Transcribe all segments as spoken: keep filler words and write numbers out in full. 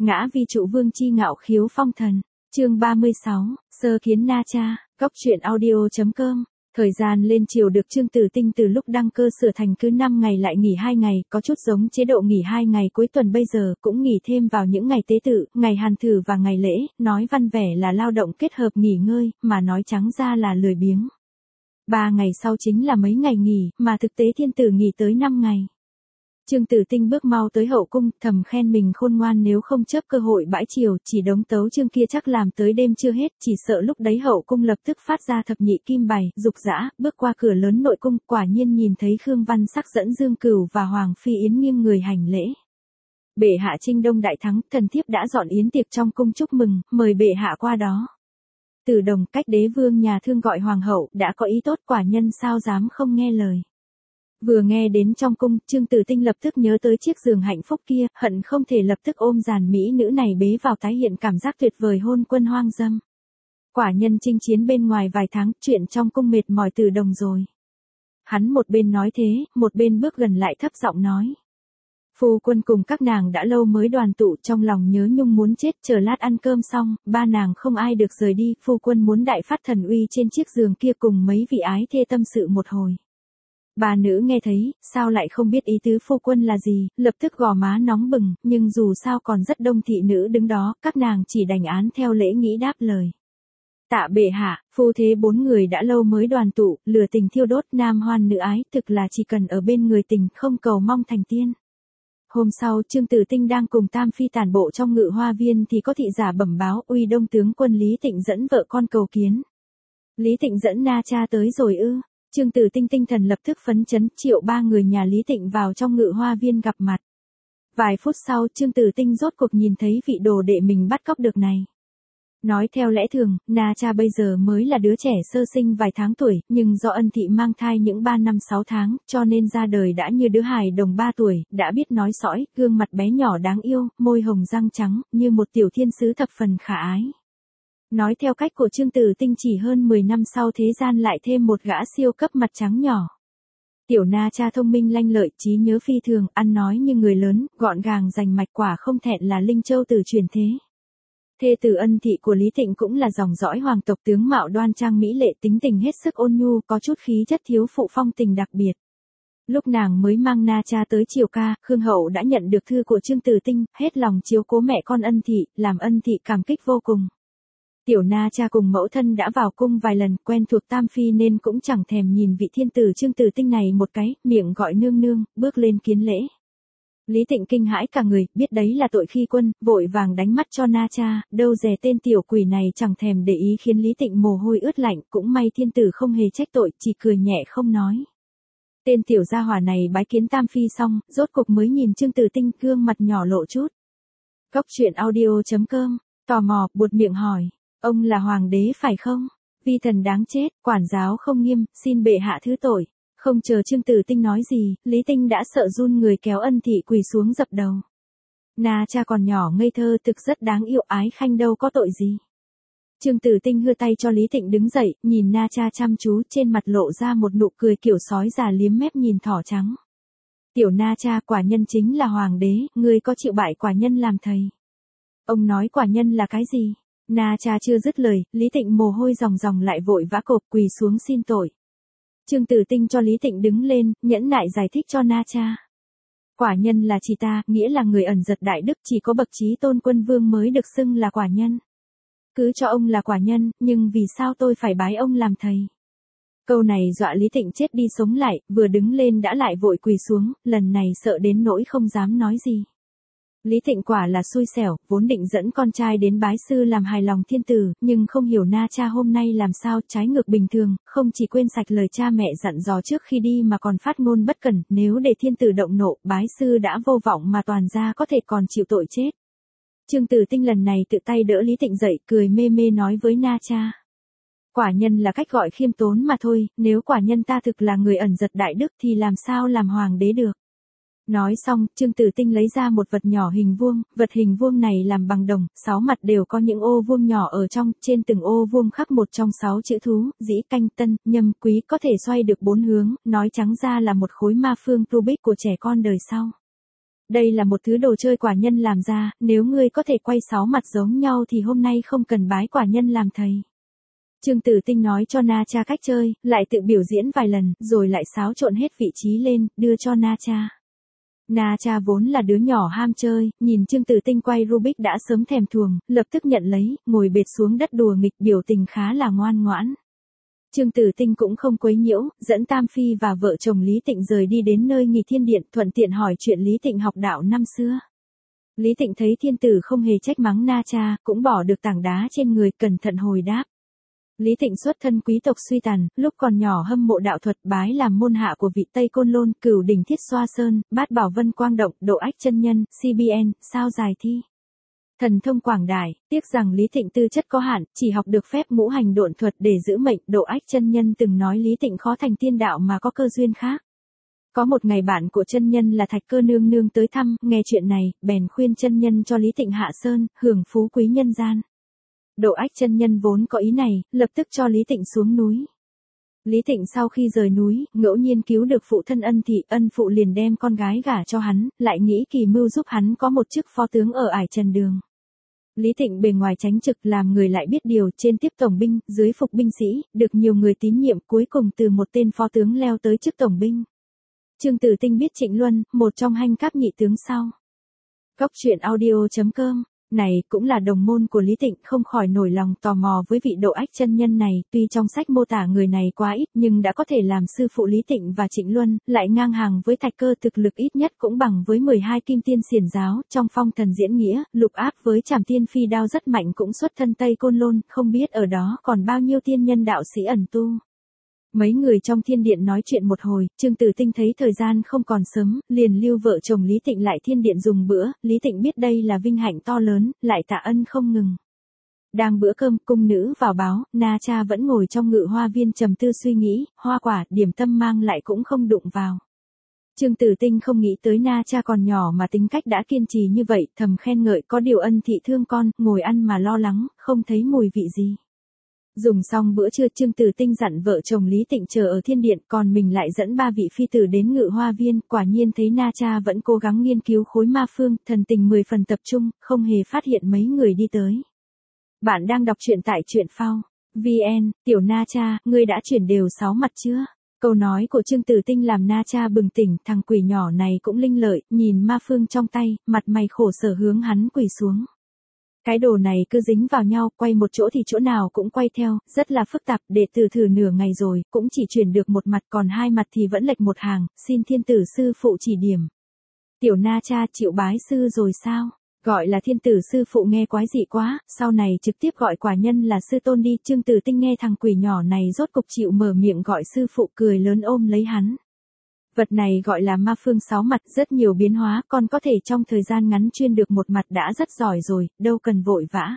Ngã vi trụ vương chi ngạo khiếu phong thần. Chương ba mươi sáu, sơ kiến Na Cha, Cóc truyện audio chấm com. Thời gian lên chiều được Chương Tử Tinh từ lúc đăng cơ sửa thành cứ năm ngày lại nghỉ hai ngày, có chút giống chế độ nghỉ hai ngày cuối tuần bây giờ, cũng nghỉ thêm vào những ngày tế tự, ngày hàn thử và ngày lễ, nói văn vẻ là lao động kết hợp nghỉ ngơi, mà nói trắng ra là lười biếng. Ba ngày sau chính là mấy ngày nghỉ, mà thực tế thiên tử nghỉ tới năm ngày. Chương Tử Tinh bước mau tới hậu cung, thầm khen mình khôn ngoan, nếu không chớp cơ hội bãi chiều, chỉ đống tấu chương kia chắc làm tới đêm chưa hết, chỉ sợ lúc đấy hậu cung lập tức phát ra thập nhị kim bài, dục dã, bước qua cửa lớn nội cung, quả nhiên nhìn thấy Khương Văn Sắc dẫn Dương Cửu và Hoàng Phi Yến nghiêng người hành lễ. Bệ hạ Trinh Đông đại thắng, thần thiếp đã dọn yến tiệc trong cung chúc mừng, mời bệ hạ qua đó. Từ Đồng, cách đế vương nhà Thương gọi hoàng hậu, đã có ý tốt, quả nhân sao dám không nghe lời. Vừa nghe đến trong cung, Chương Tử Tinh lập tức nhớ tới chiếc giường hạnh phúc kia, hận không thể lập tức ôm dàn mỹ nữ này bế vào tái hiện cảm giác tuyệt vời hôn quân hoang dâm. Quả nhân chinh chiến bên ngoài vài tháng, chuyện trong cung mệt mỏi Từ Đồng rồi. Hắn một bên nói thế, một bên bước gần lại thấp giọng nói. Phu quân cùng các nàng đã lâu mới đoàn tụ, trong lòng nhớ nhung muốn chết, chờ lát ăn cơm xong, ba nàng không ai được rời đi, phu quân muốn đại phát thần uy trên chiếc giường kia cùng mấy vị ái thê tâm sự một hồi. Bà nữ nghe thấy, sao lại không biết ý tứ phu quân là gì, lập tức gò má nóng bừng, nhưng dù sao còn rất đông thị nữ đứng đó, các nàng chỉ đành án theo lễ nghĩ đáp lời. Tạ bệ hạ, phu thế bốn người đã lâu mới đoàn tụ, lửa tình thiêu đốt, nam hoan nữ ái, thực là chỉ cần ở bên người tình, không cầu mong thành tiên. Hôm sau, Chương Tử Tinh đang cùng Tam Phi tản bộ trong Ngự Hoa Viên thì có thị giả bẩm báo, uy đông tướng quân Lý Tịnh dẫn vợ con cầu kiến. Lý Tịnh dẫn Na Cha tới rồi ư? Chương Tử Tinh tinh thần lập tức phấn chấn, triệu ba người nhà Lý Tịnh vào trong Ngự Hoa Viên gặp mặt. Vài phút sau, Chương Tử Tinh rốt cuộc nhìn thấy vị đồ đệ mình bắt cóc được này. Nói theo lẽ thường, Na Cha bây giờ mới là đứa trẻ sơ sinh vài tháng tuổi, nhưng do ân thị mang thai những ba năm sáu tháng, cho nên ra đời đã như đứa hài đồng ba tuổi, đã biết nói sõi, gương mặt bé nhỏ đáng yêu, môi hồng răng trắng, như một tiểu thiên sứ thập phần khả ái. Nói theo cách của Chương Tử Tinh chỉ hơn mười năm sau thế gian lại thêm một gã siêu cấp mặt trắng nhỏ. Tiểu Na Cha thông minh lanh lợi, trí nhớ phi thường, ăn nói như người lớn, gọn gàng rành mạch, quả không thẹn là Linh Châu tử truyền thế. Thê tử ân thị của Lý Tịnh cũng là dòng dõi hoàng tộc, tướng mạo đoan trang mỹ lệ, tính tình hết sức ôn nhu, có chút khí chất thiếu phụ phong tình đặc biệt. Lúc nàng mới mang Na Cha tới triều ca, Khương hậu đã nhận được thư của Chương Tử Tinh, hết lòng chiếu cố mẹ con ân thị, làm ân thị cảm kích vô cùng. Tiểu Na Cha cùng mẫu thân đã vào cung vài lần, quen thuộc Tam Phi nên cũng chẳng thèm nhìn vị thiên tử Chương Tử Tinh này một cái, miệng gọi nương nương, bước lên kiến lễ. Lý Tịnh kinh hãi cả người, biết đấy là tội khi quân, vội vàng đánh mắt cho Na Cha, đâu dè tên tiểu quỷ này chẳng thèm để ý khiến Lý Tịnh mồ hôi ướt lạnh, cũng may thiên tử không hề trách tội, chỉ cười nhẹ không nói. Tên tiểu gia hỏa này bái kiến Tam Phi xong, rốt cục mới nhìn Chương Tử Tinh, gương mặt nhỏ lộ chút. Cóc truyện audio chấm com, tò mò, buột miệng hỏi, ông là hoàng đế phải không? Vi thần đáng chết, quản giáo không nghiêm, xin bệ hạ thứ tội. Không chờ Chương Tử Tinh nói gì, Lý Tinh đã sợ run người kéo ân thị quỳ xuống dập đầu. Na Cha còn nhỏ ngây thơ, thực rất đáng yêu, ái khanh đâu có tội gì. Chương Tử Tinh hưa tay cho Lý Tịnh đứng dậy, nhìn Na Cha chăm chú, trên mặt lộ ra một nụ cười kiểu sói già liếm mép nhìn thỏ trắng. Tiểu Na Cha, quả nhân chính là hoàng đế, ngươi có chịu bại quả nhân làm thầy? Ông nói quả nhân là cái gì? Na Cha chưa dứt lời, Lý Tịnh mồ hôi ròng ròng lại vội vã cộp quỳ xuống xin tội. Chương Tử Tinh cho Lý Tịnh đứng lên, nhẫn nại giải thích cho Na Cha. Quả nhân là chỉ ta, nghĩa là người ẩn giật đại đức, chỉ có bậc chí tôn quân vương mới được xưng là quả nhân. Cứ cho ông là quả nhân, nhưng vì sao tôi phải bái ông làm thầy? Câu này dọa Lý Tịnh chết đi sống lại, vừa đứng lên đã lại vội quỳ xuống, lần này sợ đến nỗi không dám nói gì. Lý Tịnh quả là xui xẻo, vốn định dẫn con trai đến bái sư làm hài lòng thiên tử, nhưng không hiểu Na Cha hôm nay làm sao trái ngược bình thường, không chỉ quên sạch lời cha mẹ dặn dò trước khi đi mà còn phát ngôn bất cẩn, nếu để thiên tử động nộ, bái sư đã vô vọng mà toàn gia có thể còn chịu tội chết. Chương Tử Tinh lần này tự tay đỡ Lý Tịnh dậy, cười mê mê nói với Na Cha. Quả nhân là cách gọi khiêm tốn mà thôi, nếu quả nhân ta thực là người ẩn giật đại đức thì làm sao làm hoàng đế được. Nói xong, Chương Tử Tinh lấy ra một vật nhỏ hình vuông, vật hình vuông này làm bằng đồng, sáu mặt đều có những ô vuông nhỏ ở trong, trên từng ô vuông khắc một trong sáu chữ thú, dĩ, canh, tân, nhâm, quý, có thể xoay được bốn hướng, nói trắng ra là một khối ma phương Rubik của trẻ con đời sau. Đây là một thứ đồ chơi quả nhân làm ra, nếu ngươi có thể quay sáu mặt giống nhau thì hôm nay không cần bái quả nhân làm thầy. Trương Tử Tinh nói cho Na Cha cách chơi, lại tự biểu diễn vài lần, rồi lại xáo trộn hết vị trí lên, đưa cho Na Cha. Na Cha vốn là đứa nhỏ ham chơi, nhìn Trương Tử Tinh quay Rubik đã sớm thèm thuồng, lập tức nhận lấy, ngồi bệt xuống đất đùa nghịch, biểu tình khá là ngoan ngoãn. Trương Tử Tinh cũng không quấy nhiễu, dẫn Tam Phi và vợ chồng Lý Tịnh rời đi đến nơi nghỉ thiên điện, thuận tiện hỏi chuyện Lý Tịnh học đạo năm xưa. Lý Tịnh thấy thiên tử không hề trách mắng Na Cha, cũng bỏ được tảng đá trên người, cẩn thận hồi đáp. Lý Tịnh xuất thân quý tộc suy tàn, lúc còn nhỏ hâm mộ đạo thuật, bái làm môn hạ của vị Tây Côn Lôn, Cửu Đỉnh Thiết Xoa Sơn, Bát Bảo Vân Quang Động, Độ Ách Chân Nhân, xê bê en, sao dài thi. Thần thông quảng đại, tiếc rằng Lý Tịnh tư chất có hạn, chỉ học được phép ngũ hành độn thuật để giữ mệnh. Độ Ách Chân Nhân từng nói Lý Tịnh khó thành tiên đạo mà có cơ duyên khác. Có một ngày bạn của chân nhân là Thạch Cơ nương nương tới thăm, nghe chuyện này, bèn khuyên chân nhân cho Lý Tịnh hạ sơn, hưởng phú quý nhân gian. Độ Ách chân nhân vốn có ý này, lập tức cho Lý Tịnh xuống núi. Lý Tịnh sau khi rời núi, ngẫu nhiên cứu được phụ thân Ân Thị, Ân phụ liền đem con gái gả cho hắn, lại nghĩ kỳ mưu giúp hắn có một chức phó tướng ở Ải Trần Đường. Lý Tịnh bề ngoài tránh trực, làm người lại biết điều, trên tiếp tổng binh, dưới phục binh sĩ, được nhiều người tín nhiệm, cuối cùng từ một tên phó tướng leo tới chức tổng binh. Trương Tử Tinh biết Trịnh Luân, một trong hanh cáp nhị tướng sau. Góc truyện audio chấm com, này cũng là đồng môn của Lý Tịnh, không khỏi nổi lòng tò mò với vị Độ Ách chân nhân này, tuy trong sách mô tả người này quá ít nhưng đã có thể làm sư phụ Lý Tịnh và Trịnh Luân, lại ngang hàng với Thạch Cơ, thực lực ít nhất cũng bằng với mười hai kim tiên xiển giáo, trong phong thần diễn nghĩa, lục áp với Trảm Tiên Phi đao rất mạnh, cũng xuất thân Tây Côn Lôn, không biết ở đó còn bao nhiêu tiên nhân đạo sĩ ẩn tu. Mấy người trong thiên điện nói chuyện một hồi, Trương Tử Tinh thấy thời gian không còn sớm, liền lưu vợ chồng Lý Tịnh lại thiên điện dùng bữa. Lý Tịnh biết đây là vinh hạnh to lớn, lại tạ ân không ngừng. Đang bữa cơm, cung nữ vào báo, Na Cha vẫn ngồi trong ngự hoa viên trầm tư suy nghĩ, hoa quả, điểm tâm mang lại cũng không đụng vào. Trương Tử Tinh không nghĩ tới Na Cha còn nhỏ mà tính cách đã kiên trì như vậy, thầm khen ngợi, có điều Ân Thị thương con, ngồi ăn mà lo lắng, không thấy mùi vị gì. Dùng xong bữa trưa, Trương Tử Tinh dặn vợ chồng Lý Tịnh chờ ở thiên điện, còn mình lại dẫn ba vị phi tử đến ngự hoa viên, quả nhiên thấy Na Cha vẫn cố gắng nghiên cứu khối ma phương, thần tình mười phần tập trung, không hề phát hiện mấy người đi tới. Bạn đang đọc truyện tại truyện phao vê en, tiểu Na Cha, ngươi đã chuyển đều sáu mặt chưa? Câu nói của Trương Tử Tinh làm Na Cha bừng tỉnh, thằng quỷ nhỏ này cũng linh lợi, nhìn ma phương trong tay, mặt mày khổ sở hướng hắn quỳ xuống. Cái đồ này cứ dính vào nhau, quay một chỗ thì chỗ nào cũng quay theo, rất là phức tạp, đệ tử thử nửa ngày rồi, cũng chỉ chuyển được một mặt, còn hai mặt thì vẫn lệch một hàng, xin thiên tử sư phụ chỉ điểm. Tiểu Na Cha chịu bái sư rồi sao? Gọi là thiên tử sư phụ nghe quái dị quá, sau này trực tiếp gọi quả nhân là sư tôn đi. Trương Tử Tinh nghe thằng quỷ nhỏ này rốt cục chịu mở miệng gọi sư phụ, cười lớn ôm lấy hắn. Vật này gọi là ma phương sáu mặt, rất nhiều biến hóa, con có thể trong thời gian ngắn chuyên được một mặt đã rất giỏi rồi, đâu cần vội vã.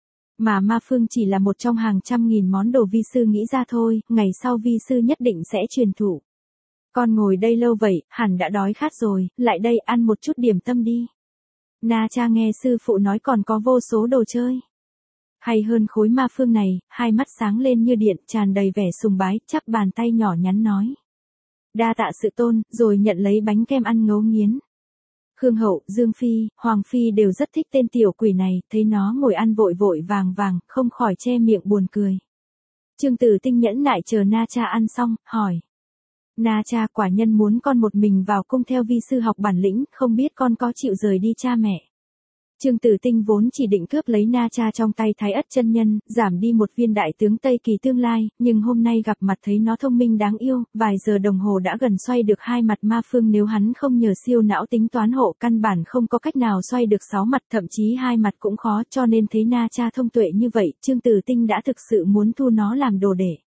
Mà ma phương chỉ là một trong hàng trăm nghìn món đồ vi sư nghĩ ra thôi, ngày sau vi sư nhất định sẽ truyền thụ. Con ngồi đây lâu vậy, hẳn đã đói khát rồi, lại đây ăn một chút điểm tâm đi. Na Cha nghe sư phụ nói còn có vô số đồ chơi. Hay hơn khối ma phương này, hai mắt sáng lên như điện, tràn đầy vẻ sùng bái, chắp bàn tay nhỏ nhắn nói. Đa tạ sự tôn, rồi nhận lấy bánh kem ăn ngấu nghiến. Khương Hậu, Dương Phi, Hoàng Phi đều rất thích tên tiểu quỷ này, thấy nó ngồi ăn vội vội vàng vàng, không khỏi che miệng buồn cười. Trương Tử Tinh nhẫn nại chờ Na Cha ăn xong, hỏi. Na Cha, quả nhân muốn con một mình vào cung theo vi sư học bản lĩnh, không biết con có chịu rời đi cha mẹ. Trương Tử Tinh vốn chỉ định cướp lấy Na Cha trong tay Thái Ất chân nhân, giảm đi một viên đại tướng Tây Kỳ tương lai, nhưng hôm nay gặp mặt thấy nó thông minh đáng yêu, vài giờ đồng hồ đã gần xoay được hai mặt ma phương, nếu hắn không nhờ siêu não tính toán hộ, căn bản không có cách nào xoay được sáu mặt, thậm chí hai mặt cũng khó, cho nên thấy Na Cha thông tuệ như vậy, Trương Tử Tinh đã thực sự muốn thu nó làm đồ đệ.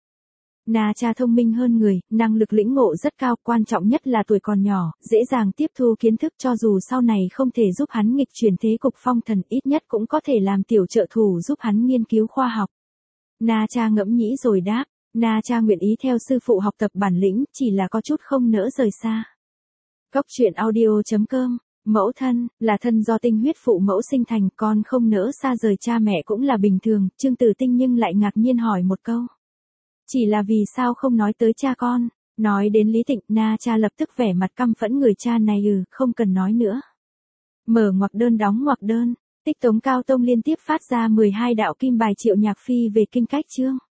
Na Cha thông minh hơn người, năng lực lĩnh ngộ rất cao, quan trọng nhất là tuổi còn nhỏ, dễ dàng tiếp thu kiến thức, cho dù sau này không thể giúp hắn nghịch chuyển thế cục phong thần, ít nhất cũng có thể làm tiểu trợ thủ giúp hắn nghiên cứu khoa học. Na Cha ngẫm nghĩ rồi đáp, Na Cha nguyện ý theo sư phụ học tập bản lĩnh, chỉ là có chút không nỡ rời xa. Góc truyện audio chấm com, mẫu thân, là thân do tinh huyết phụ mẫu sinh thành, con không nỡ xa rời cha mẹ cũng là bình thường. Trương Tử Tinh nhưng lại ngạc nhiên hỏi một câu. Chỉ là vì sao không nói tới cha con? Nói đến Lý Tịnh, Na Cha lập tức vẻ mặt căm phẫn, người cha này ừ, không cần nói nữa. Mở ngoặc đơn đóng ngoặc đơn. Tích Tống Cao Tông liên tiếp phát ra mười hai đạo kim bài triệu nhạc phi về kinh cách chương.